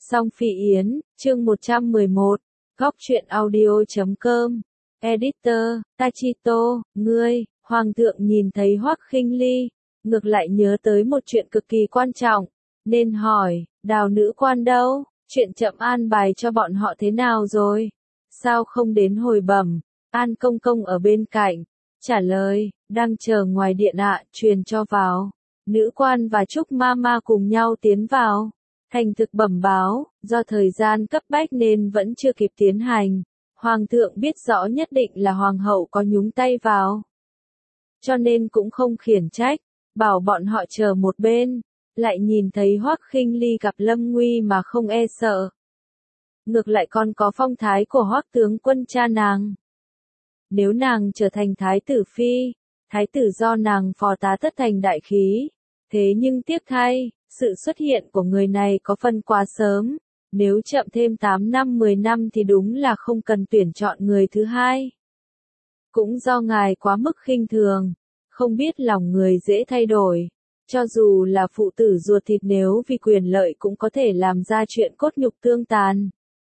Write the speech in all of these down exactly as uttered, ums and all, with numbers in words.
Song Phi Yến, chương một trăm mười một, góc truyện audio chấm com, Editor, Tachito, ngươi, Hoàng thượng nhìn thấy Hoắc Khinh Ly, ngược lại nhớ tới một chuyện cực kỳ quan trọng, nên hỏi, Đào nữ quan đâu, chuyện chậm an bài cho bọn họ thế nào rồi, sao không đến hồi bẩm, An Công Công ở bên cạnh, trả lời, đang chờ ngoài điện ạ, truyền cho vào, nữ quan và Trúc Mama cùng nhau tiến vào. Thành thực bẩm báo, do thời gian cấp bách nên vẫn chưa kịp tiến hành. Hoàng thượng biết rõ nhất định là hoàng hậu có nhúng tay vào. Cho nên cũng không khiển trách, bảo bọn họ chờ một bên, lại nhìn thấy Hoắc Khinh Ly gặp lâm nguy mà không e sợ. Ngược lại còn có phong thái của Hoắc tướng quân cha nàng. Nếu nàng trở thành thái tử phi, thái tử do nàng phò tá tất thành đại khí. Thế nhưng tiếc thay, sự xuất hiện của người này có phần quá sớm, nếu chậm thêm tám năm mười năm thì đúng là không cần tuyển chọn người thứ hai. Cũng do ngài quá mức khinh thường, không biết lòng người dễ thay đổi, cho dù là phụ tử ruột thịt nếu vì quyền lợi cũng có thể làm ra chuyện cốt nhục tương tàn.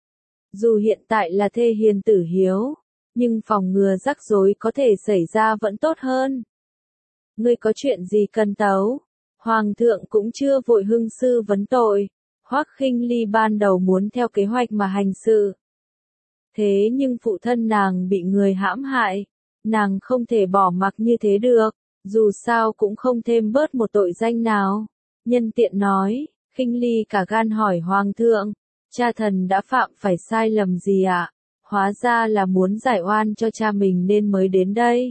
Dù hiện tại là thê hiền tử hiếu, nhưng phòng ngừa rắc rối có thể xảy ra vẫn tốt hơn. Ngươi có chuyện gì cần tấu? Hoàng thượng cũng chưa vội hưng sư vấn tội, Hoắc Khinh Ly ban đầu muốn theo kế hoạch mà hành sự. Thế nhưng phụ thân nàng bị người hãm hại, nàng không thể bỏ mặc như thế được, dù sao cũng không thêm bớt một tội danh nào. Nhân tiện nói, Khinh Ly cả gan hỏi Hoàng thượng, cha thần đã phạm phải sai lầm gì ạ? Hóa ra là muốn giải oan cho cha mình nên mới đến đây.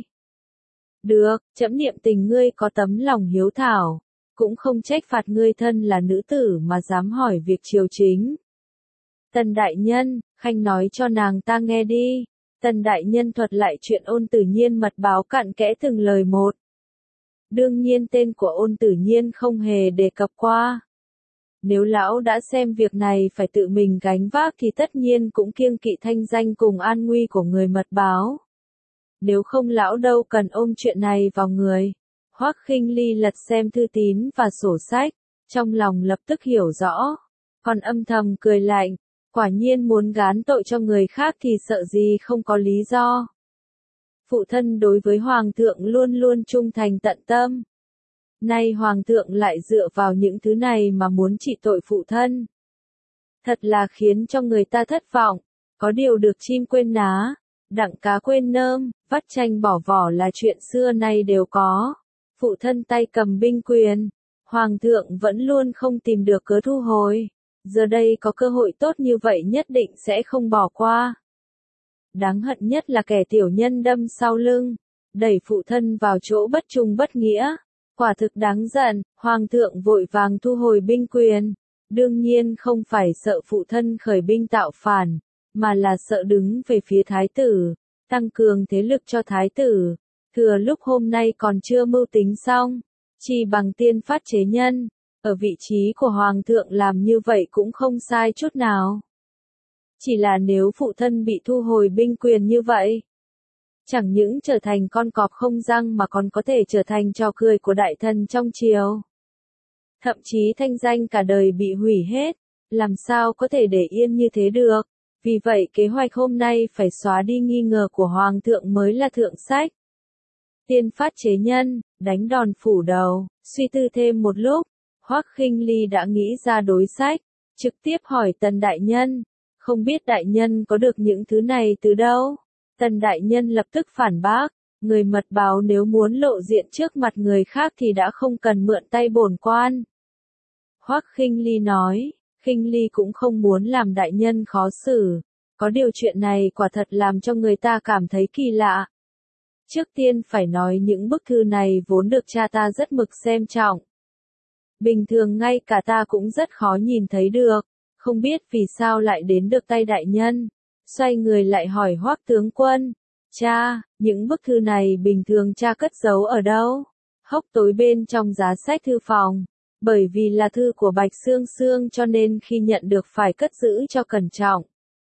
Được, trẫm niệm tình ngươi có tấm lòng hiếu thảo. Cũng không trách phạt ngươi thân là nữ tử mà dám hỏi việc triều chính. Tần đại nhân, khanh nói cho nàng ta nghe đi. Tần đại nhân thuật lại chuyện Ôn Tử Nhiên mật báo cặn kẽ từng lời một. Đương nhiên tên của Ôn Tử Nhiên không hề đề cập qua. Nếu lão đã xem việc này phải tự mình gánh vác thì tất nhiên cũng kiêng kỵ thanh danh cùng an nguy của người mật báo. Nếu không lão đâu cần ôm chuyện này vào người. Hoắc Khinh Ly lật xem thư tín và sổ sách, trong lòng lập tức hiểu rõ, còn âm thầm cười lạnh, quả nhiên muốn gán tội cho người khác thì sợ gì không có lý do. Phụ thân đối với Hoàng thượng luôn luôn trung thành tận tâm. Nay Hoàng thượng lại dựa vào những thứ này mà muốn trị tội phụ thân. Thật là khiến cho người ta thất vọng, có điều được chim quên ná, đặng cá quên nơm, vắt chanh bỏ vỏ là chuyện xưa nay đều có. Phụ thân tay cầm binh quyền, Hoàng thượng vẫn luôn không tìm được cớ thu hồi, giờ đây có cơ hội tốt như vậy nhất định sẽ không bỏ qua. Đáng hận nhất là kẻ tiểu nhân đâm sau lưng, đẩy phụ thân vào chỗ bất trung bất nghĩa, quả thực đáng giận, Hoàng thượng vội vàng thu hồi binh quyền, đương nhiên không phải sợ phụ thân khởi binh tạo phản, mà là sợ đứng về phía thái tử, tăng cường thế lực cho thái tử. Thừa lúc hôm nay còn chưa mưu tính xong, chỉ bằng tiên phát chế nhân, ở vị trí của Hoàng thượng làm như vậy cũng không sai chút nào. Chỉ là nếu phụ thân bị thu hồi binh quyền như vậy, chẳng những trở thành con cọp không răng mà còn có thể trở thành trò cười của đại thần trong triều. Thậm chí thanh danh cả đời bị hủy hết, làm sao có thể để yên như thế được, vì vậy kế hoạch hôm nay phải xóa đi nghi ngờ của Hoàng thượng mới là thượng sách. Tiên phát chế nhân, đánh đòn phủ đầu, suy tư thêm một lúc, Hoắc Khinh Ly đã nghĩ ra đối sách, trực tiếp hỏi Tần đại nhân, không biết đại nhân có được những thứ này từ đâu? Tần đại nhân lập tức phản bác, người mật báo nếu muốn lộ diện trước mặt người khác thì đã không cần mượn tay bổn quan. Hoắc Khinh Ly nói, Khinh Ly cũng không muốn làm đại nhân khó xử, có điều chuyện này quả thật làm cho người ta cảm thấy kỳ lạ. Trước tiên phải nói những bức thư này vốn được cha ta rất mực xem trọng. Bình thường ngay cả ta cũng rất khó nhìn thấy được, không biết vì sao lại đến được tay đại nhân. Xoay người lại hỏi Hoắc tướng quân, cha, những bức thư này bình thường cha cất giấu ở đâu? Hốc tối bên trong giá sách thư phòng, bởi vì là thư của Bạch Sương Sương cho nên khi nhận được phải cất giữ cho cẩn trọng.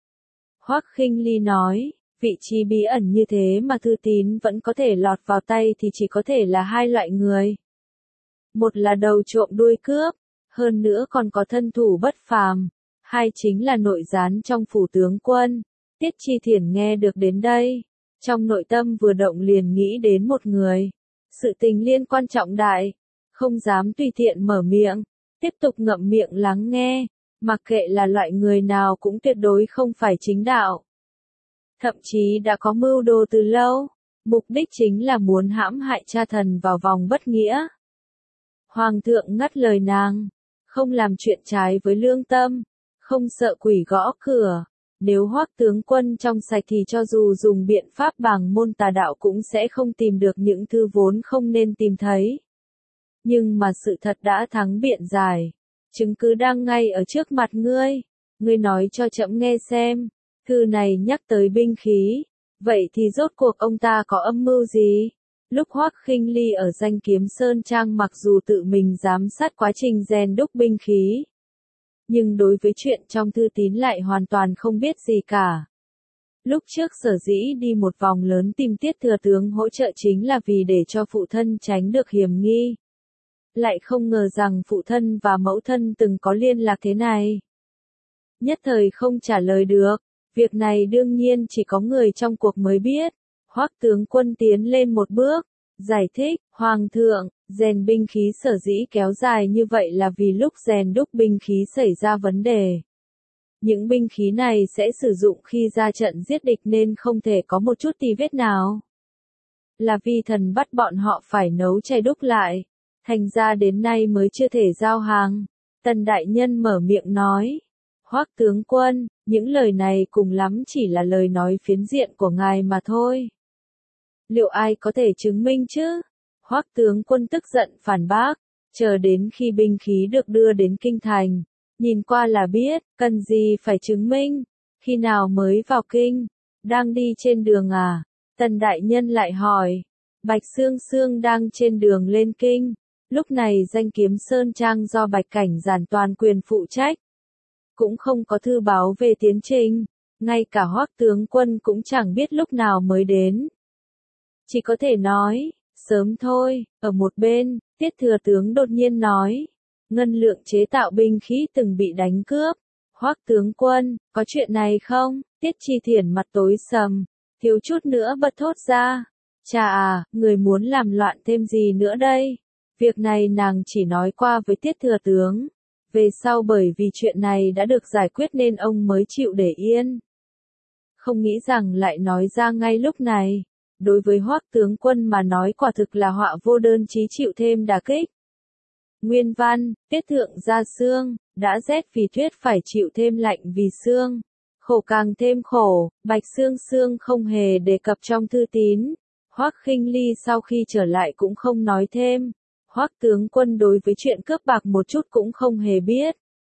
Hoắc Khinh Ly nói, vị trí bí ẩn như thế mà thư tín vẫn có thể lọt vào tay thì chỉ có thể là hai loại người. Một là đầu trộm đuôi cướp, hơn nữa còn có thân thủ bất phàm, hai chính là nội gián trong phủ tướng quân. Tiết Chi Thiển nghe được đến đây, trong nội tâm vừa động liền nghĩ đến một người. Sự tình liên quan trọng đại, không dám tùy tiện mở miệng, tiếp tục ngậm miệng lắng nghe, mặc kệ là loại người nào cũng tuyệt đối không phải chính đạo. Thậm chí đã có mưu đồ từ lâu, mục đích chính là muốn hãm hại cha thần vào vòng bất nghĩa. Hoàng thượng ngắt lời nàng, không làm chuyện trái với lương tâm, không sợ quỷ gõ cửa. Nếu Hoắc tướng quân trong sạch thì cho dù dùng biện pháp bàng môn tà đạo cũng sẽ không tìm được những thứ vốn không nên tìm thấy. Nhưng mà sự thật đã thắng biện giải. Chứng cứ đang ngay ở trước mặt ngươi. Ngươi nói cho trẫm nghe xem. Thư này nhắc tới binh khí. Vậy thì rốt cuộc ông ta có âm mưu gì? Lúc Hoắc Khinh Ly ở Danh Kiếm Sơn Trang mặc dù tự mình giám sát quá trình rèn đúc binh khí, nhưng đối với chuyện trong thư tín lại hoàn toàn không biết gì cả. Lúc trước sở dĩ đi một vòng lớn tìm Tiết thừa tướng hỗ trợ chính là vì để cho phụ thân tránh được hiểm nghi. Lại không ngờ rằng phụ thân và mẫu thân từng có liên lạc thế này. Nhất thời không trả lời được, việc này đương nhiên chỉ có người trong cuộc mới biết. Hoắc tướng quân tiến lên một bước, giải thích, Hoàng thượng, rèn binh khí sở dĩ kéo dài như vậy là vì lúc rèn đúc binh khí xảy ra vấn đề. Những binh khí này sẽ sử dụng khi ra trận giết địch nên không thể có một chút tì vết nào. Là vì thần bắt bọn họ phải nấu chay đúc lại, thành ra đến nay mới chưa thể giao hàng. Tần đại nhân mở miệng nói, Hoắc tướng quân, những lời này cùng lắm chỉ là lời nói phiến diện của ngài mà thôi. Liệu ai có thể chứng minh chứ? Hoắc tướng quân tức giận phản bác, chờ đến khi binh khí được đưa đến kinh thành, nhìn qua là biết, cần gì phải chứng minh, khi nào mới vào kinh, đang đi trên đường à? Tần đại nhân lại hỏi, Bạch Sương Sương đang trên đường lên kinh, lúc này Danh Kiếm Sơn Trang do Bạch Cảnh Giản toàn quyền phụ trách, cũng không có thư báo về tiến trình, ngay cả Hoắc tướng quân cũng chẳng biết lúc nào mới đến. Chỉ có thể nói, sớm thôi. Ở một bên, Tiết thừa tướng đột nhiên nói, ngân lượng chế tạo binh khí từng bị đánh cướp. Hoắc tướng quân, có chuyện này không? Tiết Chi Thiển mặt tối sầm, thiếu chút nữa bật thốt ra. Chà à, người muốn làm loạn thêm gì nữa đây? Việc này nàng chỉ nói qua với Tiết thừa tướng. Về sau bởi vì chuyện này đã được giải quyết nên ông mới chịu để yên. Không nghĩ rằng lại nói ra ngay lúc này. Đối với Hoắc tướng quân mà nói quả thực là họa vô đơn chí chịu thêm đả kích. Nguyên văn, Tiết thượng ra xương, đã rét vì tuyết phải chịu thêm lạnh vì xương. Khổ càng thêm khổ, Bạch Sương Sương không hề đề cập trong thư tín. Hoắc Khinh Ly sau khi trở lại cũng không nói thêm. Hoắc tướng quân đối với chuyện cướp bạc một chút cũng không hề biết.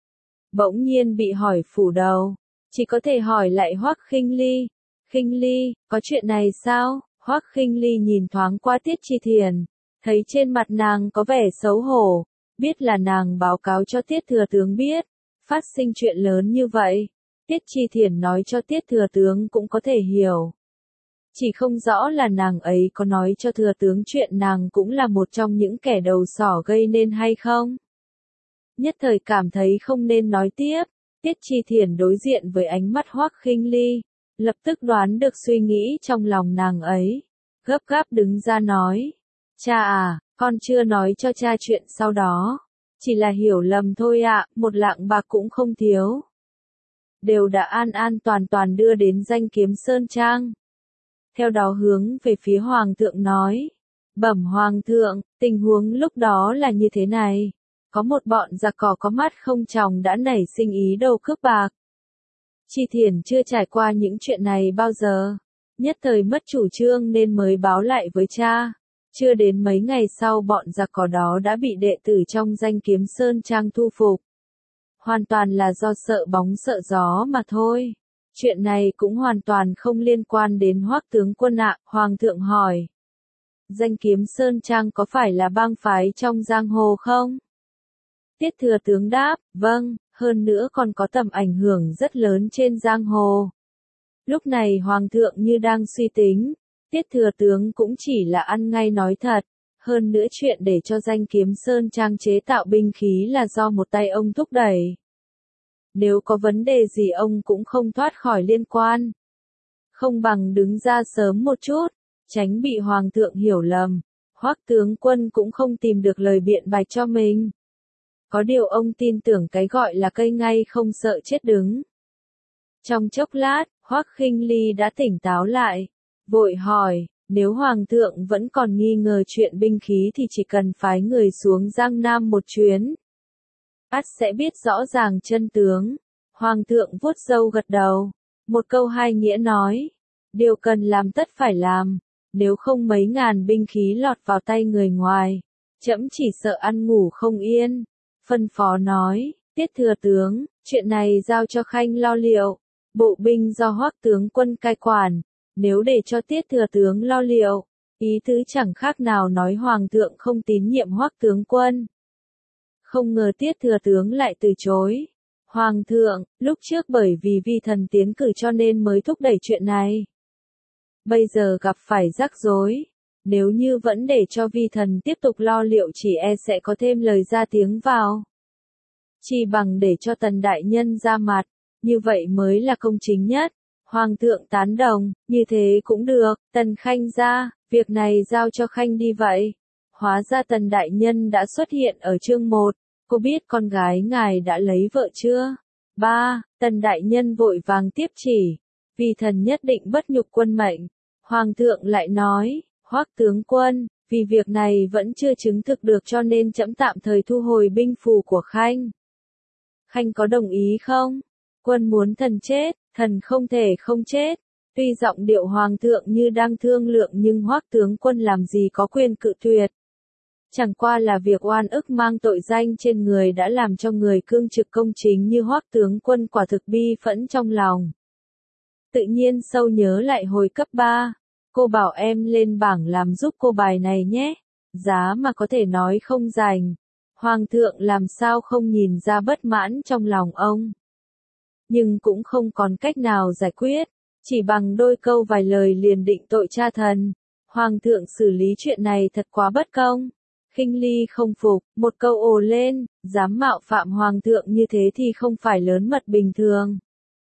Bỗng nhiên bị hỏi phủ đầu, chỉ có thể hỏi lại Hoắc Khinh Ly. Khinh Ly, có chuyện này sao? Hoắc Khinh Ly nhìn thoáng qua Tiết Chi Thiển, thấy trên mặt nàng có vẻ xấu hổ, biết là nàng báo cáo cho Tiết thừa tướng biết, phát sinh chuyện lớn như vậy. Tiết Chi Thiển nói cho Tiết thừa tướng cũng có thể hiểu. Chỉ không rõ là nàng ấy có nói cho thừa tướng chuyện nàng cũng là một trong những kẻ đầu sỏ gây nên hay không. Nhất thời cảm thấy không nên nói tiếp, Tiết Chi Thiển đối diện với ánh mắt Hoắc Khinh Ly, lập tức đoán được suy nghĩ trong lòng nàng ấy, gấp gáp đứng ra nói, cha à, con chưa nói cho cha chuyện sau đó, chỉ là hiểu lầm thôi ạ, một lạng bạc cũng không thiếu. Đều đã an an toàn toàn đưa đến Danh Kiếm Sơn Trang. Theo đó hướng về phía Hoàng thượng nói, bẩm Hoàng thượng, tình huống lúc đó là như thế này, có một bọn giặc cỏ có mắt không tròng đã nảy sinh ý đồ cướp bạc. Chi Thiển chưa trải qua những chuyện này bao giờ, nhất thời mất chủ trương nên mới báo lại với cha. Chưa đến mấy ngày sau bọn giặc cỏ đó đã bị đệ tử trong Danh Kiếm Sơn Trang thu phục. Hoàn toàn là do sợ bóng sợ gió mà thôi. Chuyện này cũng hoàn toàn không liên quan đến Hoắc tướng quân ạ. Hoàng thượng hỏi, Danh Kiếm Sơn Trang có phải là bang phái trong giang hồ không? Tiết thừa tướng đáp, vâng, hơn nữa còn có tầm ảnh hưởng rất lớn trên giang hồ. Lúc này Hoàng thượng như đang suy tính, Tiết thừa tướng cũng chỉ là ăn ngay nói thật, hơn nữa chuyện để cho Danh Kiếm Sơn Trang chế tạo binh khí là do một tay ông thúc đẩy. nếu có vấn đề gì ông cũng không thoát khỏi liên quan. Không bằng đứng ra sớm một chút, tránh bị hoàng thượng hiểu lầm. Hoắc tướng quân cũng không tìm được lời biện bạch cho mình. Có điều ông tin tưởng cái gọi là cây ngay không sợ chết đứng. Trong chốc lát, Hoắc Khinh Ly đã tỉnh táo lại, vội hỏi, nếu hoàng thượng vẫn còn nghi ngờ chuyện binh khí thì chỉ cần phái người xuống Giang Nam một chuyến, ắt sẽ biết rõ ràng chân tướng. Hoàng thượng vuốt râu gật đầu, một câu hai nghĩa nói, điều cần làm tất phải làm, nếu không mấy ngàn binh khí lọt vào tay người ngoài, trẫm chỉ sợ ăn ngủ không yên. Phân phó nói, Tiết thừa tướng, chuyện này giao cho Khanh lo liệu, bộ binh do Hoắc tướng quân cai quản, nếu để cho Tiết thừa tướng lo liệu, ý tứ chẳng khác nào nói hoàng thượng không tín nhiệm Hoắc tướng quân. Không ngờ Tiết thừa tướng lại từ chối. Hoàng thượng, lúc trước bởi vì vi thần tiến cử cho nên mới thúc đẩy chuyện này. Bây giờ gặp phải rắc rối, nếu như vẫn để cho vi thần tiếp tục lo liệu chỉ e sẽ có thêm lời ra tiếng vào. Chỉ bằng để cho Tần đại nhân ra mặt, như vậy mới là công chính nhất. Hoàng thượng tán đồng, như thế cũng được. Tần Khanh ra, việc này giao cho Khanh đi vậy. Hóa ra Tần đại nhân đã xuất hiện ở chương một. Cô biết con gái ngài đã lấy vợ chưa? Ba, Tần đại nhân vội vàng tiếp chỉ, vì thần nhất định bất nhục quân mệnh. Hoàng thượng lại nói, Hoắc tướng quân, vì việc này vẫn chưa chứng thực được cho nên trẫm tạm thời thu hồi binh phù của Khanh. Khanh có đồng ý không? Quân muốn thần chết, thần không thể không chết. Tuy giọng điệu hoàng thượng như đang thương lượng nhưng Hoắc tướng quân làm gì có quyền cự tuyệt. Chẳng qua là việc oan ức mang tội danh trên người đã làm cho người cương trực công chính như Hoắc tướng quân quả thực bi phẫn trong lòng. Tự nhiên sâu nhớ lại hồi cấp ba, cô bảo em lên bảng làm giúp cô bài này nhé, giá mà có thể nói không dành. Hoàng thượng làm sao không nhìn ra bất mãn trong lòng ông. Nhưng cũng không còn cách nào giải quyết, chỉ bằng đôi câu vài lời liền định tội cha thần. Hoàng thượng xử lý chuyện này thật quá bất công. Khinh Ly không phục, một câu ồ lên, dám mạo phạm hoàng thượng như thế thì không phải lớn mật bình thường.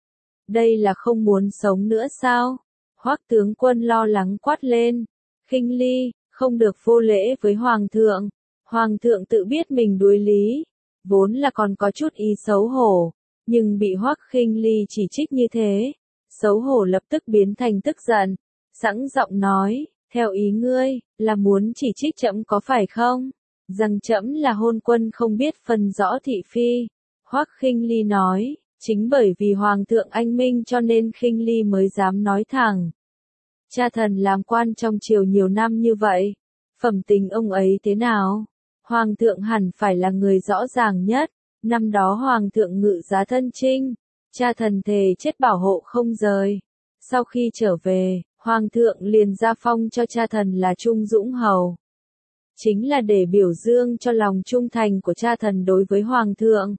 Đây là không muốn sống nữa sao? Hoắc tướng quân lo lắng quát lên. Khinh Ly, không được vô lễ với hoàng thượng. Hoàng thượng tự biết mình đuối lý, vốn là còn có chút ý xấu hổ, nhưng bị Hoắc Khinh Ly chỉ trích như thế, xấu hổ lập tức biến thành tức giận, sẵn giọng nói, theo ý ngươi, là muốn chỉ trích trẫm có phải không? Rằng trẫm là hôn quân không biết phân rõ thị phi. Hoắc Khinh Ly nói, chính bởi vì hoàng thượng anh minh cho nên Khinh Ly mới dám nói thẳng. Cha thần làm quan trong triều nhiều năm như vậy, phẩm tình ông ấy thế nào? Hoàng thượng hẳn phải là người rõ ràng nhất. Năm đó hoàng thượng ngự giá thân chinh, cha thần thề chết bảo hộ không rời. Sau khi trở về, hoàng thượng liền ra phong cho cha thần là Trung Dũng Hầu. Chính là để biểu dương cho lòng trung thành của cha thần đối với hoàng thượng.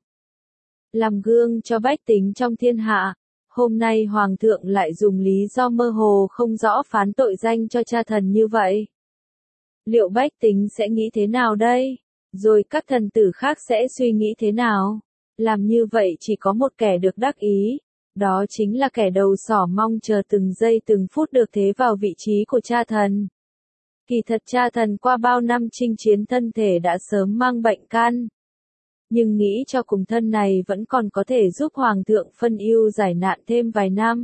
Làm gương cho bách tính trong thiên hạ. Hôm nay hoàng thượng lại dùng lý do mơ hồ không rõ phán tội danh cho cha thần như vậy. Liệu bách tính sẽ nghĩ thế nào đây? Rồi các thần tử khác sẽ suy nghĩ thế nào? Làm như vậy chỉ có một kẻ được đắc ý, đó chính là kẻ đầu sỏ mong chờ từng giây từng phút được thế vào vị trí của cha thần. Kỳ thật cha thần qua bao năm chinh chiến thân thể đã sớm mang bệnh căn. Nhưng nghĩ cho cùng thân này vẫn còn có thể giúp hoàng thượng phân ưu giải nạn thêm vài năm.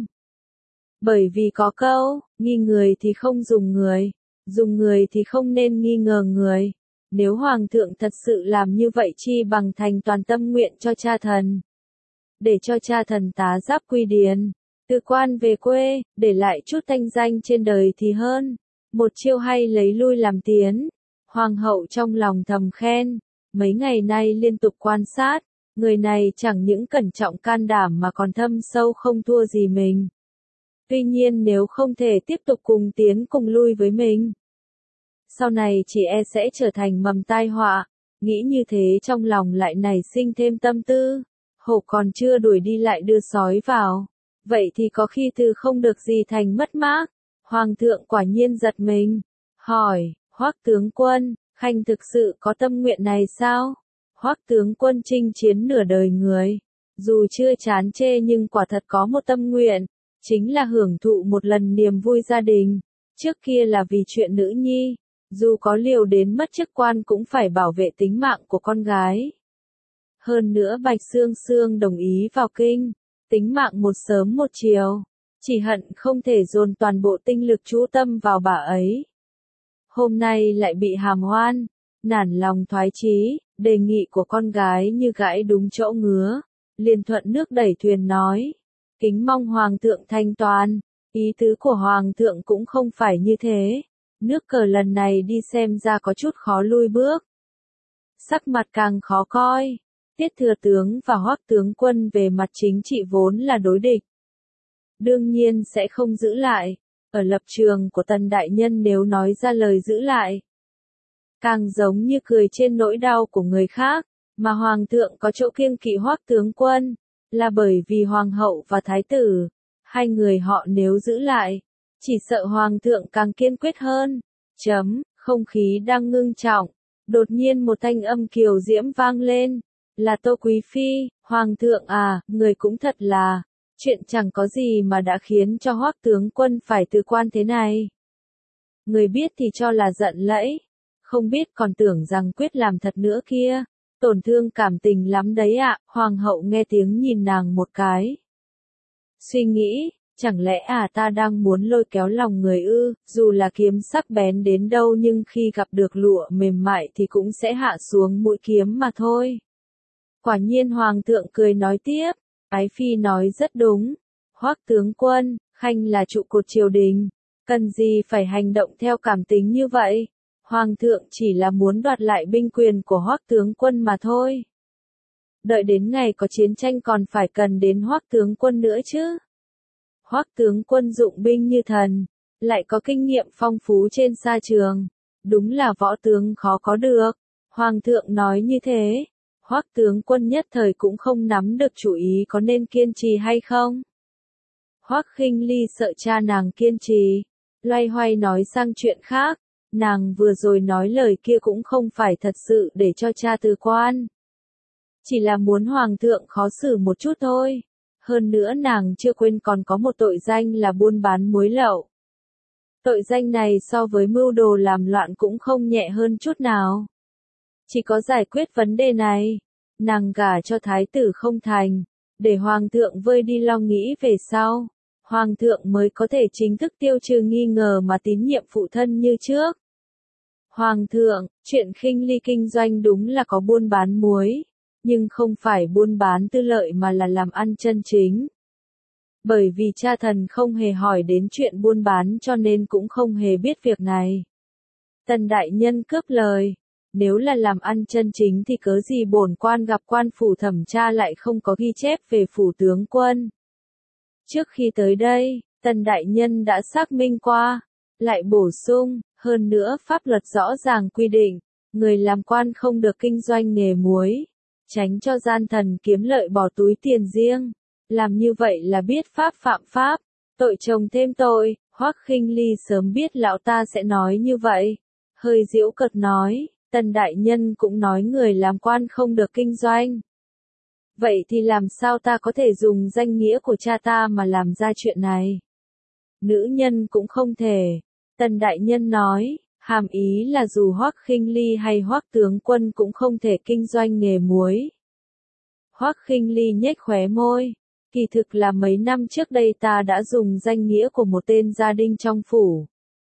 Bởi vì có câu, nghi người thì không dùng người, dùng người thì không nên nghi ngờ người. Nếu hoàng thượng thật sự làm như vậy chi bằng thành toàn tâm nguyện cho cha thần. Để cho cha thần tá giáp quy điền, từ quan về quê, để lại chút thanh danh trên đời thì hơn. Một chiêu hay lấy lui làm tiến. Hoàng hậu trong lòng thầm khen, mấy ngày nay liên tục quan sát, người này chẳng những cẩn trọng can đảm mà còn thâm sâu không thua gì mình. Tuy nhiên nếu không thể tiếp tục cùng tiến cùng lui với mình, sau này chỉ e sẽ trở thành mầm tai họa. Nghĩ như thế trong lòng lại nảy sinh thêm tâm tư. Hổ còn chưa đuổi đi lại đưa sói vào. Vậy thì có khi từ không được gì thành mất mát. Hoàng thượng quả nhiên giật mình. Hỏi, Hoắc tướng quân, Khanh thực sự có tâm nguyện này sao? Hoắc tướng quân chinh chiến nửa đời người. dù chưa chán chê nhưng quả thật có một tâm nguyện, chính là hưởng thụ một lần niềm vui gia đình. Trước kia là vì chuyện nữ nhi, dù có liều đến mất chức quan cũng phải bảo vệ tính mạng của con gái. Hơn nữa Bạch Sương Sương đồng ý vào kinh, tính mạng một sớm một chiều, chỉ hận không thể dồn toàn bộ tinh lực chú tâm vào bà ấy. Hôm nay lại bị hàm oan, nản lòng thoái chí, đề nghị của con gái như gãi đúng chỗ ngứa, liền thuận nước đẩy thuyền nói, kính mong Hoàng thượng thanh toán, ý tứ của Hoàng thượng cũng không phải như thế, nước cờ lần này đi xem ra có chút khó lui bước. Sắc mặt càng khó coi, Tiết thừa tướng và Hoắc tướng quân về mặt chính trị vốn là đối địch. Đương nhiên sẽ không giữ lại, ở lập trường của Tần đại nhân nếu nói ra lời giữ lại, càng giống như cười trên nỗi đau của người khác, mà Hoàng thượng có chỗ kiêng kỵ Hoắc tướng quân, là bởi vì Hoàng hậu và Thái tử, hai người họ nếu giữ lại, chỉ sợ Hoàng thượng càng kiên quyết hơn. Chấm, không khí đang ngưng trọng, đột nhiên một thanh âm kiều diễm vang lên, là Tô Quý Phi, Hoàng thượng à, người cũng thật là, chuyện chẳng có gì mà đã khiến cho Hoắc tướng quân phải từ quan thế này. Người biết thì cho là giận lẫy, không biết còn tưởng rằng quyết làm thật nữa kia, tổn thương cảm tình lắm đấy ạ. Hoàng hậu nghe tiếng nhìn nàng một cái. Suy nghĩ, chẳng lẽ à ta đang muốn lôi kéo lòng người ư, dù là kiếm sắc bén đến đâu nhưng khi gặp được lụa mềm mại thì cũng sẽ hạ xuống mũi kiếm mà thôi. Quả nhiên Hoàng thượng cười nói tiếp, Ái Phi nói rất đúng, Hoắc tướng quân, Khanh là trụ cột triều đình, cần gì phải hành động theo cảm tính như vậy, Hoàng thượng chỉ là muốn đoạt lại binh quyền của Hoắc tướng quân mà thôi. Đợi đến ngày có chiến tranh còn phải cần đến Hoắc tướng quân nữa chứ. Hoắc tướng quân dụng binh như thần, lại có kinh nghiệm phong phú trên sa trường, đúng là võ tướng khó có được. Hoàng thượng nói như thế, Hoắc tướng quân nhất thời cũng không nắm được chủ ý có nên kiên trì hay không. Hoắc Khinh Ly sợ cha nàng kiên trì, loay hoay nói sang chuyện khác, nàng vừa rồi nói lời kia cũng không phải thật sự để cho cha từ quan. Chỉ là muốn Hoàng thượng khó xử một chút thôi. Hơn nữa nàng chưa quên còn có một tội danh là buôn bán muối lậu. Tội danh này so với mưu đồ làm loạn cũng không nhẹ hơn chút nào. Chỉ có giải quyết vấn đề này, nàng gả cho thái tử không thành, để Hoàng thượng vơi đi lo nghĩ về sau, Hoàng thượng mới có thể chính thức tiêu trừ nghi ngờ mà tín nhiệm phụ thân như trước. Hoàng thượng, chuyện Khinh Ly kinh doanh đúng là có buôn bán muối, nhưng không phải buôn bán tư lợi mà là làm ăn chân chính. Bởi vì cha thần không hề hỏi đến chuyện buôn bán cho nên cũng không hề biết việc này. Tần đại nhân cướp lời, nếu là làm ăn chân chính thì cớ gì bổn quan gặp quan phủ thẩm tra lại không có ghi chép về phủ tướng quân. Trước khi tới đây, Tần đại nhân đã xác minh qua, lại bổ sung, hơn nữa pháp luật rõ ràng quy định, người làm quan không được kinh doanh nghề muối, tránh cho gian thần kiếm lợi bỏ túi tiền riêng. Làm như vậy là biết pháp phạm pháp, tội chồng thêm tội. Hoắc Khinh Ly sớm biết lão ta sẽ nói như vậy, hơi giễu cợt nói, Tần đại nhân cũng nói người làm quan không được kinh doanh. Vậy thì làm sao ta có thể dùng danh nghĩa của cha ta mà làm ra chuyện này? Nữ nhân cũng không thể. Tần đại nhân nói, hàm ý là dù Hoắc Khinh Ly hay Hoắc tướng quân cũng không thể kinh doanh nghề muối. Hoắc Khinh Ly nhếch khóe môi, kỳ thực là mấy năm trước đây ta đã dùng danh nghĩa của một tên gia đình trong phủ.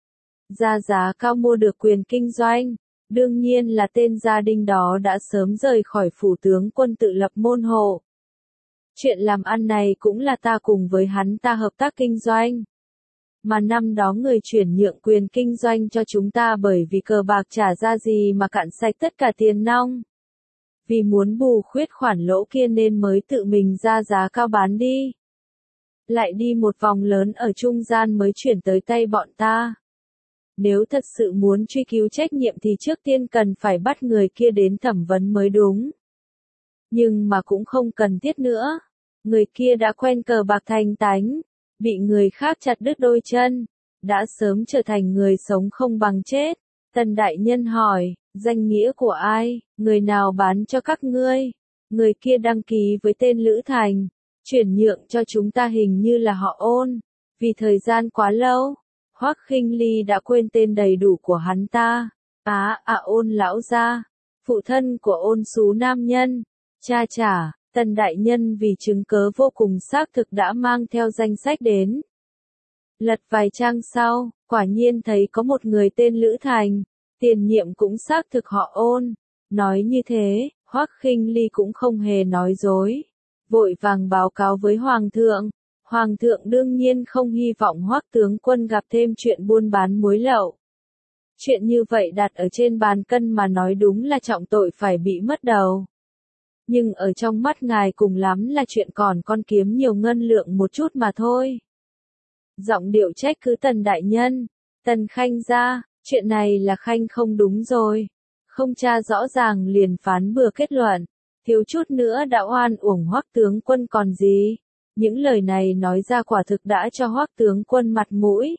Ra giá cao mua được quyền kinh doanh, đương nhiên là tên gia đình đó đã sớm rời khỏi phủ tướng quân tự lập môn hộ. Chuyện làm ăn này cũng là ta cùng với hắn ta hợp tác kinh doanh. Mà năm đó người chuyển nhượng quyền kinh doanh cho chúng ta bởi vì cờ bạc trả ra gì mà cạn sạch tất cả tiền nong. Vì muốn bù khuyết khoản lỗ kia nên mới tự mình ra giá cao bán đi. Lại đi một vòng lớn ở trung gian mới chuyển tới tay bọn ta. Nếu thật sự muốn truy cứu trách nhiệm thì trước tiên cần phải bắt người kia đến thẩm vấn mới đúng. Nhưng mà cũng không cần thiết nữa. Người kia đã quen cờ bạc thành tánh, bị người khác chặt đứt đôi chân, đã sớm trở thành người sống không bằng chết. Tần đại nhân hỏi, danh nghĩa của ai, người nào bán cho các ngươi? Người kia đăng ký với tên Lữ Thành, chuyển nhượng cho chúng ta hình như là họ Ôn. Vì thời gian quá lâu, Hoắc Khinh Ly đã quên tên đầy đủ của hắn ta. Á, à, Ôn lão gia, phụ thân của Ôn Sú nam nhân. Cha chả, Tần đại nhân vì chứng cớ vô cùng xác thực đã mang theo danh sách đến. Lật vài trang sau, quả nhiên thấy có một người tên Lữ Thành, tiền nhiệm cũng xác thực họ Ôn. Nói như thế, Hoắc Khinh Ly cũng không hề nói dối, vội vàng báo cáo với Hoàng thượng. Hoàng thượng đương nhiên không hy vọng Hoắc tướng quân gặp thêm chuyện buôn bán muối lậu. Chuyện như vậy đặt ở trên bàn cân mà nói đúng là trọng tội phải bị mất đầu. Nhưng ở trong mắt ngài cùng lắm là chuyện còn con kiếm nhiều ngân lượng một chút mà thôi. Giọng điệu trách cứ Tần đại nhân, Tần Khanh ra, chuyện này là Khanh không đúng rồi. Không tra rõ ràng liền phán bừa kết luận, thiếu chút nữa đã oan uổng Hoắc tướng quân còn gì. Những lời này nói ra quả thực đã cho Hoắc tướng quân mặt mũi.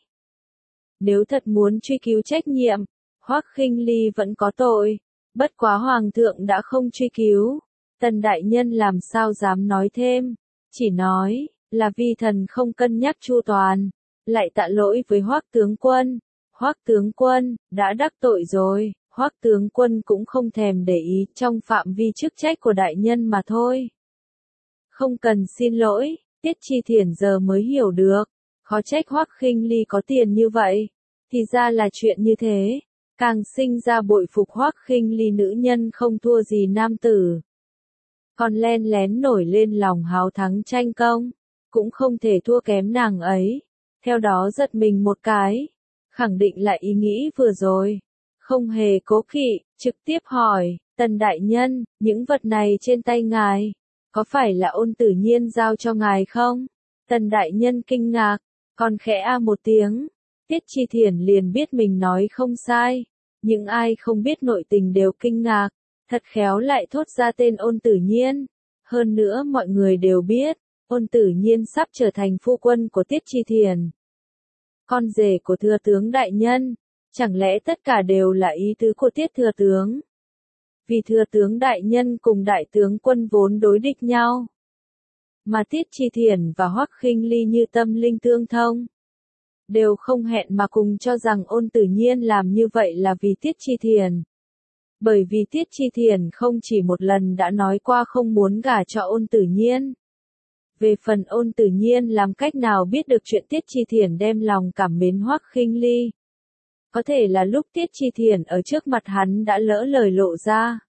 Nếu thật muốn truy cứu trách nhiệm, Hoắc Khinh Ly vẫn có tội, bất quá Hoàng thượng đã không truy cứu. Tần đại nhân làm sao dám nói thêm, chỉ nói là vi thần không cân nhắc chu toàn, lại tạ lỗi với Hoắc tướng quân. Hoắc tướng quân đã đắc tội rồi, Hoắc tướng quân cũng không thèm để ý, trong phạm vi chức trách của đại nhân mà thôi. Không cần xin lỗi, Tiết Chi Thiển giờ mới hiểu được, khó trách Hoắc Khinh Ly có tiền như vậy, thì ra là chuyện như thế, càng sinh ra bội phục Hoắc Khinh Ly nữ nhân không thua gì nam tử. Còn len lén nổi lên lòng háo thắng tranh công, cũng không thể thua kém nàng ấy. Theo đó giật mình một cái, khẳng định lại ý nghĩ vừa rồi, không hề cố kỵ, trực tiếp hỏi, Tần đại nhân, những vật này trên tay ngài, có phải là Ôn Tử Nhiên giao cho ngài không? Tần đại nhân kinh ngạc, còn khẽ a một tiếng, Tiết Chi Thiển liền biết mình nói không sai, những ai không biết nội tình đều kinh ngạc, thật khéo lại thốt ra tên Ôn Tử Nhiên. Hơn nữa mọi người đều biết, Ôn Tử Nhiên sắp trở thành phu quân của Tiết Chi Thiển. Con rể của thừa tướng đại nhân, chẳng lẽ tất cả đều là ý tứ của Tiết thừa tướng? Vì thừa tướng đại nhân cùng đại tướng quân vốn đối địch nhau. Mà Tiết Chi Thiển và Hoắc Khinh Ly như tâm linh tương thông. Đều không hẹn mà cùng cho rằng Ôn Tử Nhiên làm như vậy là vì Tiết Chi Thiển. Bởi vì Tiết Chi Thiển không chỉ một lần đã nói qua không muốn gả cho Ôn Tử Nhiên. Về phần Ôn Tử Nhiên làm cách nào biết được chuyện Tiết Chi Thiển đem lòng cảm mến Hoắc Khinh Ly. Có thể là lúc Tiết Chi Thiển ở trước mặt hắn đã lỡ lời lộ ra.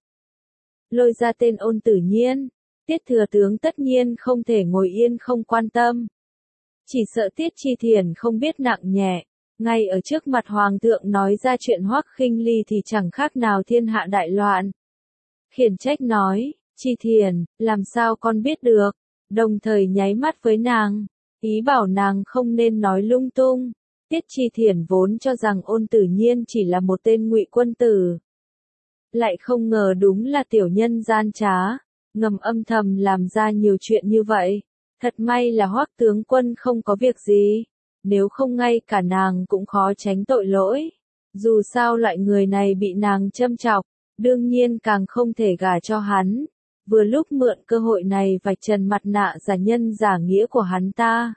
Lôi ra tên Ôn Tử Nhiên, Tiết thừa tướng tất nhiên không thể ngồi yên không quan tâm. Chỉ sợ Tiết Chi Thiển không biết nặng nhẹ, ngay ở trước mặt Hoàng thượng nói ra chuyện Hoắc Khinh Ly thì chẳng khác nào thiên hạ đại loạn. Khiển trách nói, Chi Thiển, làm sao con biết được, đồng thời nháy mắt với nàng, ý bảo nàng không nên nói lung tung. Tiết Chi Thiển vốn cho rằng Ôn Tử Nhiên chỉ là một tên ngụy quân tử. Lại không ngờ đúng là tiểu nhân gian trá, ngầm âm thầm làm ra nhiều chuyện như vậy. Thật may là Hoắc tướng quân không có việc gì, nếu không ngay cả nàng cũng khó tránh tội lỗi. Dù sao loại người này bị nàng châm chọc, đương nhiên càng không thể gả cho hắn. Vừa lúc mượn cơ hội này vạch trần mặt nạ giả nhân giả nghĩa của hắn ta.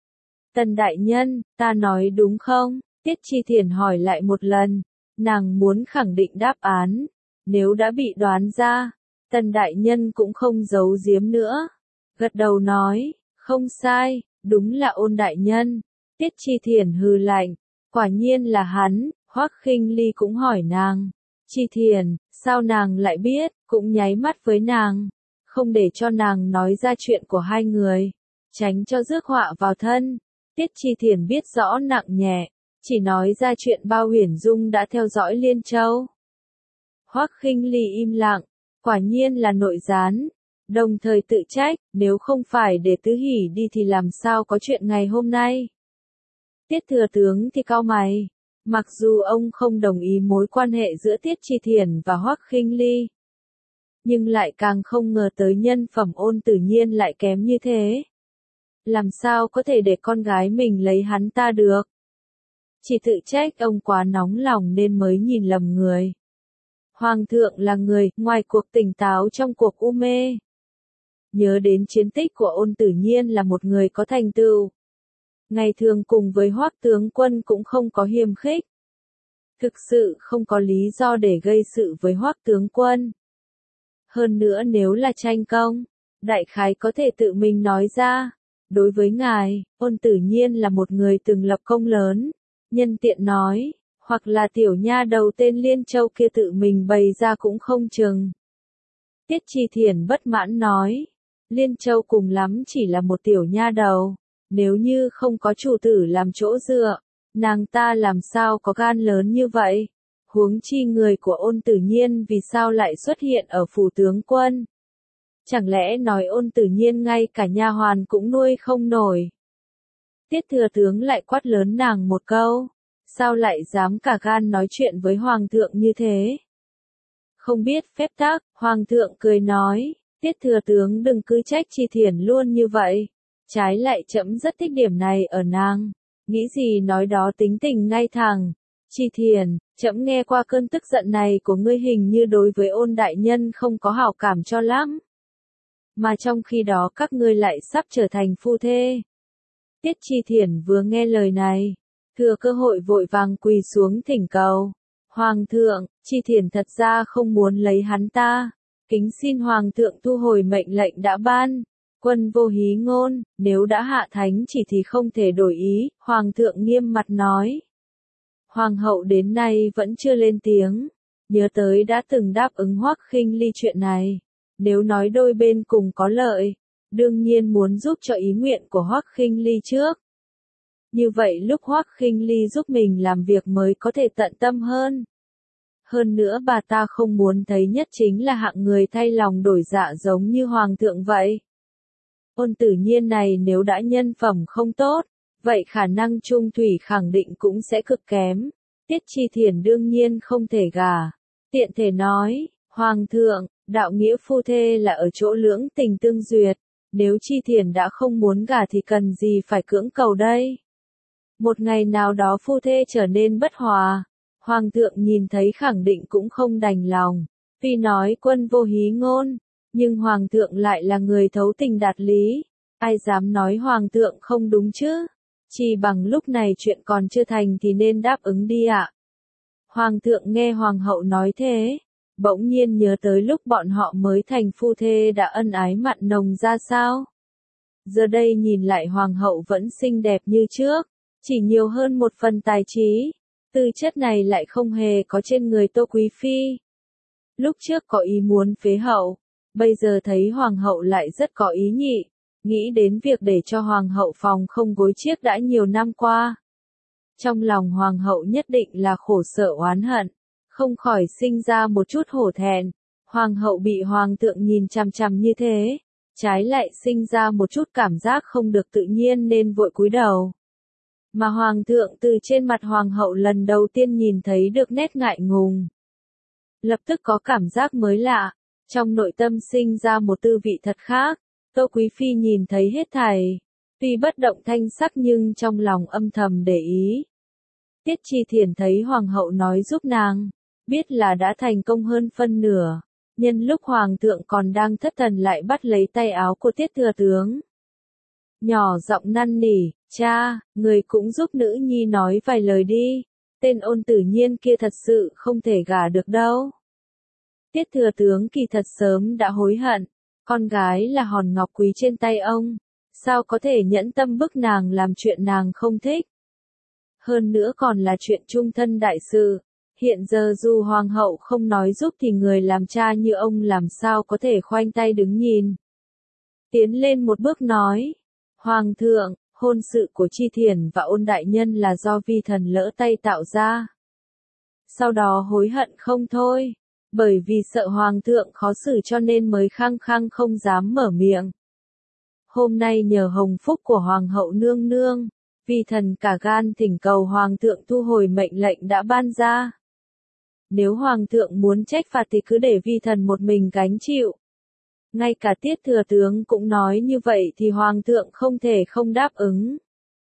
Tần đại nhân, ta nói đúng không? Tiết Chi Thiển hỏi lại một lần, nàng muốn khẳng định đáp án. Nếu đã bị đoán ra, Tần đại nhân cũng không giấu giếm nữa. Gật đầu nói, không sai, đúng là Ôn đại nhân. Tiết Chi Thiển hừ lạnh, quả nhiên là hắn. Hoắc Khinh Ly cũng hỏi nàng, Chi Thiển, sao nàng lại biết, cũng nháy mắt với nàng, không để cho nàng nói ra chuyện của hai người, tránh cho rước họa vào thân. Tiết Chi Thiển biết rõ nặng nhẹ, chỉ nói ra chuyện Bao Huyền Dung đã theo dõi Liên Châu. Hoắc Khinh Ly im lặng, quả nhiên là nội gián, đồng thời tự trách, nếu không phải để Tứ Hỷ đi thì làm sao có chuyện ngày hôm nay. Tiết thừa tướng thì cau mày, mặc dù ông không đồng ý mối quan hệ giữa Tiết Chi Thiển và Hoắc Khinh Ly, nhưng lại càng không ngờ tới nhân phẩm Ôn Tử Nhiên lại kém như thế. Làm sao có thể để con gái mình lấy hắn ta được? Chỉ tự trách ông quá nóng lòng nên mới nhìn lầm người. Hoàng thượng là người, ngoài cuộc tỉnh táo trong cuộc u mê. nhớ đến chiến tích của Ôn Tử Nhiên là một người có thành tựu. Ngày thường cùng với Hoắc tướng quân cũng không có hiềm khích. Thực sự không có lý do để gây sự với Hoắc tướng quân. Hơn nữa nếu là tranh công, đại khái có thể tự mình nói ra. Đối với ngài, Ôn Tử Nhiên là một người từng lập công lớn. Nhân tiện nói, hoặc là tiểu nha đầu tên Liên Châu kia tự mình bày ra cũng không chừng. Tiết Chi Thiển bất mãn nói, Liên Châu cùng lắm chỉ là một tiểu nha đầu. Nếu như không có chủ tử làm chỗ dựa, nàng ta làm sao có gan lớn như vậy? Huống chi người của Ôn Tử Nhiên vì sao lại xuất hiện ở phủ tướng quân? Chẳng lẽ nói Ôn Tử Nhiên ngay cả nha hoàn cũng nuôi không nổi? Tiết thừa tướng lại quát lớn nàng một câu, sao lại dám cả gan nói chuyện với hoàng thượng như thế? Không biết phép tắc, hoàng thượng cười nói, Tiết thừa tướng đừng cứ trách Chi Thiển luôn như vậy. Trái lại trẫm rất thích điểm này ở nàng, nghĩ gì nói đó tính tình ngay thẳng. Chi Thiển, trẫm nghe qua cơn tức giận này của ngươi hình như đối với Ôn đại nhân không có hảo cảm cho lắm. Mà trong khi đó các ngươi lại sắp trở thành phu thê. Tiết Chi Thiển vừa nghe lời này, thừa cơ hội vội vàng quỳ xuống thỉnh cầu. Hoàng thượng, Chi Thiển thật ra không muốn lấy hắn ta. Kính xin Hoàng thượng thu hồi mệnh lệnh đã ban. Quân vô hí ngôn, nếu đã hạ thánh chỉ thì không thể đổi ý, Hoàng thượng nghiêm mặt nói. Hoàng hậu đến nay vẫn chưa lên tiếng, nhớ tới đã từng đáp ứng Hoắc Khinh Ly chuyện này. Nếu nói đôi bên cùng có lợi, đương nhiên muốn giúp cho ý nguyện của Hoắc Khinh Ly trước. Như vậy lúc Hoắc Khinh Ly giúp mình làm việc mới có thể tận tâm hơn. Hơn nữa bà ta không muốn thấy nhất chính là hạng người thay lòng đổi dạ giống như Hoàng thượng vậy. Ôn Tử Nhiên này nếu đã nhân phẩm không tốt, vậy khả năng trung thủy khẳng định cũng sẽ cực kém. Tiết Chi Thiển đương nhiên không thể gả. Tiện thể nói, Hoàng thượng, đạo nghĩa phu thê là ở chỗ lưỡng tình tương duyệt. Nếu Chi Thiển đã không muốn gả thì cần gì phải cưỡng cầu đây. Một ngày nào đó phu thê trở nên bất hòa, Hoàng thượng nhìn thấy khẳng định cũng không đành lòng. Tuy nói quân vô hí ngôn, nhưng Hoàng thượng lại là người thấu tình đạt lý. Ai dám nói Hoàng thượng không đúng chứ? Chỉ bằng lúc này chuyện còn chưa thành thì nên đáp ứng đi ạ. Hoàng thượng nghe Hoàng hậu nói thế, bỗng nhiên nhớ tới lúc bọn họ mới thành phu thê đã ân ái mặn nồng ra sao. Giờ đây nhìn lại Hoàng hậu vẫn xinh đẹp như trước, chỉ nhiều hơn một phần tài trí. Tư chất này lại không hề có trên người Tô Quý Phi. Lúc trước có ý muốn phế hậu, bây giờ thấy Hoàng hậu lại rất có ý nhị, nghĩ đến việc để cho Hoàng hậu phòng không gối chiếc đã nhiều năm qua. Trong lòng Hoàng hậu nhất định là khổ sở oán hận, không khỏi sinh ra một chút hổ thẹn. Hoàng hậu bị Hoàng thượng nhìn chằm chằm như thế, trái lại sinh ra một chút cảm giác không được tự nhiên nên vội cúi đầu. Mà Hoàng thượng từ trên mặt Hoàng hậu lần đầu tiên nhìn thấy được nét ngại ngùng. Lập tức có cảm giác mới lạ, trong nội tâm sinh ra một tư vị thật khác. Tô Quý Phi nhìn thấy hết thảy, tuy bất động thanh sắc nhưng trong lòng âm thầm để ý. Tiết Chi Thiển thấy Hoàng hậu nói giúp nàng, biết là đã thành công hơn phân nửa. Nhân lúc Hoàng thượng còn đang thất thần lại bắt lấy tay áo của Tiết thừa tướng. Nhỏ giọng năn nỉ, cha, người cũng giúp nữ nhi nói vài lời đi, tên Ôn Tử Nhiên kia thật sự không thể gả được đâu. Tiết thừa tướng kỳ thật sớm đã hối hận, con gái là hòn ngọc quý trên tay ông, sao có thể nhẫn tâm bức nàng làm chuyện nàng không thích. Hơn nữa còn là chuyện chung thân đại sự, hiện giờ dù Hoàng hậu không nói giúp thì người làm cha như ông làm sao có thể khoanh tay đứng nhìn. Tiến lên một bước nói, Hoàng thượng, hôn sự của Chi Thiển và Ôn đại nhân là do vi thần lỡ tay tạo ra. Sau đó hối hận không thôi, bởi vì sợ Hoàng thượng khó xử cho nên mới khăng khăng không dám mở miệng. Hôm nay nhờ hồng phúc của Hoàng hậu nương nương, vi thần cả gan thỉnh cầu Hoàng thượng thu hồi mệnh lệnh đã ban ra. Nếu Hoàng thượng muốn trách phạt thì cứ để vi thần một mình gánh chịu. Ngay cả Tiết thừa tướng cũng nói như vậy thì Hoàng thượng không thể không đáp ứng.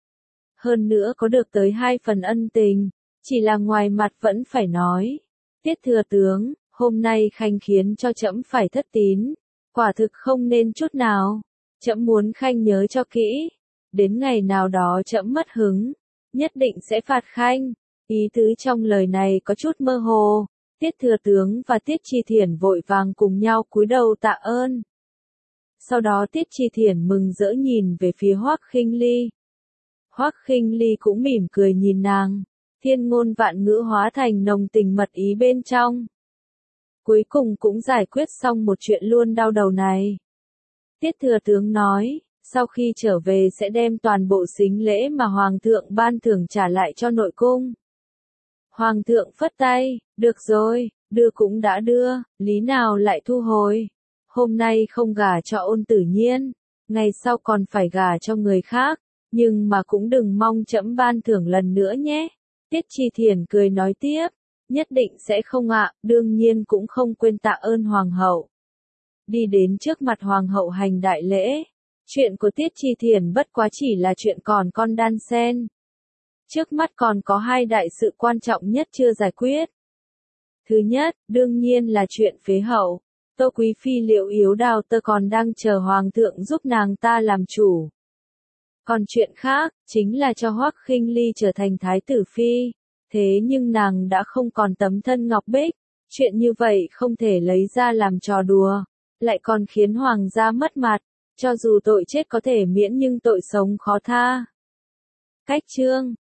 Hơn nữa có được tới hai phần ân tình, chỉ là ngoài mặt vẫn phải nói. Tiết thừa tướng, hôm nay khanh khiến cho trẫm phải thất tín, Quả thực không nên chút nào. Trẫm muốn Khanh nhớ cho kỹ. Đến ngày nào đó trẫm mất hứng, nhất định sẽ phạt Khanh. Ý tứ trong lời này có chút mơ hồ. Tiết thừa tướng và Tiết Chi Thiển vội vàng cùng nhau cúi đầu tạ ơn. Sau đó Tiết Chi Thiển mừng rỡ nhìn về phía Hoắc Khinh Ly. Hoắc Khinh Ly cũng mỉm cười nhìn nàng, thiên ngôn vạn ngữ hóa thành nồng tình mật ý bên trong. Cuối cùng cũng giải quyết xong một chuyện luôn đau đầu này. Tiết thừa tướng nói, sau khi trở về sẽ đem toàn bộ sính lễ mà Hoàng thượng ban thưởng trả lại cho nội cung. Hoàng thượng phất tay, được rồi, đưa cũng đã đưa, lý nào lại thu hồi. Hôm nay không gả cho Ôn Tử Nhiên, ngày sau còn phải gả cho người khác, nhưng mà cũng đừng mong trẫm ban thưởng lần nữa nhé. Tiết Chi Thiển cười nói tiếp, nhất định sẽ không ạ, đương nhiên cũng không quên tạ ơn Hoàng hậu. Đi đến trước mặt Hoàng hậu hành đại lễ, chuyện của Tiết Chi Thiển bất quá chỉ là chuyện còn con đan sen. Trước mắt còn có hai đại sự quan trọng nhất chưa giải quyết. Thứ nhất, đương nhiên là chuyện phế hậu. Tô Quý Phi Liệu Yếu Đào Tơ còn đang chờ Hoàng thượng giúp nàng ta làm chủ. Còn chuyện khác, chính là cho Hoắc Khinh Ly trở thành Thái tử Phi. Thế nhưng nàng đã không còn tấm thân ngọc bích. Chuyện như vậy không thể lấy ra làm trò đùa. Lại còn khiến Hoàng gia mất mặt. Cho dù tội chết có thể miễn nhưng tội sống khó tha. Cách chương